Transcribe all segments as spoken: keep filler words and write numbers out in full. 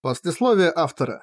Послесловие автора.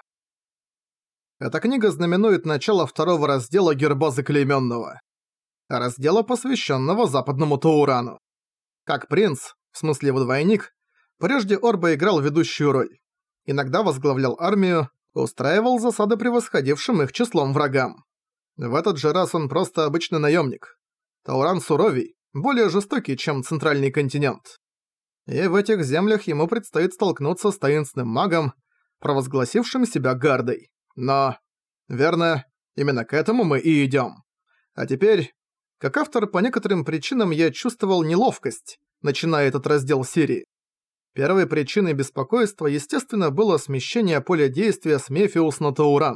Эта книга знаменует начало второго раздела Герба Заклеймённого. Раздела, посвященного западному Таурану. Как принц, в смысле его двойник, прежде Орба играл ведущую роль. Иногда возглавлял армию, устраивал засады превосходившим их числом врагам. В этот же раз он просто обычный наемник. Тауран суровей, более жестокий, чем Центральный континент. И в этих землях ему предстоит столкнуться с таинственным магом, провозгласившим себя Гардой. Но, верно, именно к этому мы и идём. А теперь, как автор, по некоторым причинам я чувствовал неловкость, начиная этот раздел серии. Первой причиной беспокойства, естественно, было смещение поля действия с Мефиус на Тауран.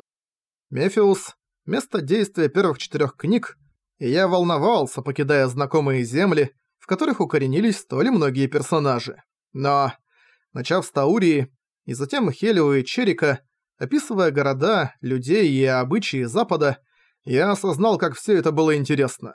Мефиус — место действия первых четырёх книг, и я волновался, покидая знакомые земли, в которых укоренились столь многие персонажи. Но, начав с Таурии, и затем Хелио и Черика, описывая города, людей и обычаи Запада, я осознал, как всё это было интересно.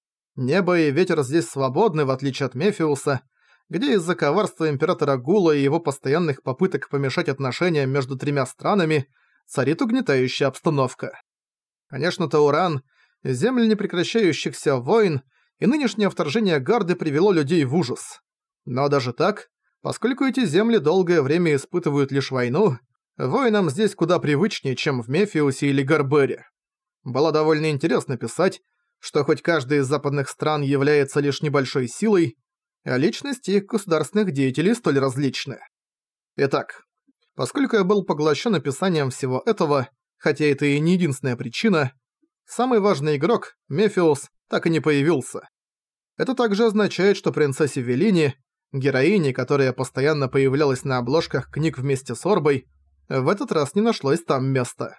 Небо и ветер здесь свободны, в отличие от Мефиуса, где из-за коварства Императора Гула и его постоянных попыток помешать отношениям между тремя странами царит угнетающая обстановка. Конечно, Тауран — земля непрекращающихся войн, и нынешнее вторжение Гарды привело людей в ужас. Но даже так, поскольку эти земли долгое время испытывают лишь войну, воинам здесь куда привычнее, чем в Мефиусе или Гарбере. Было довольно интересно писать, что хоть каждая из западных стран является лишь небольшой силой, а личности их государственных деятелей столь различны. Итак, поскольку я был поглощен описанием всего этого, хотя это и не единственная причина, самый важный игрок, Мефиус, так и не появился. Это также означает, что принцессе Велине, героине, которая постоянно появлялась на обложках книг вместе с Орбой, в этот раз не нашлось там места.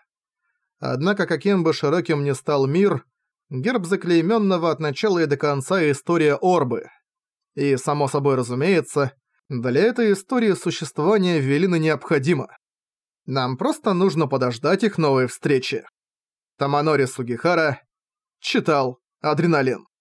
Однако каким бы широким ни стал мир, герб Заклеймённого от начала и до конца история Орбы. И, само собой разумеется, для этой истории существование Велины необходимо. Нам просто нужно подождать их новой встречи. Таманори Сугихара читал «Адреналин».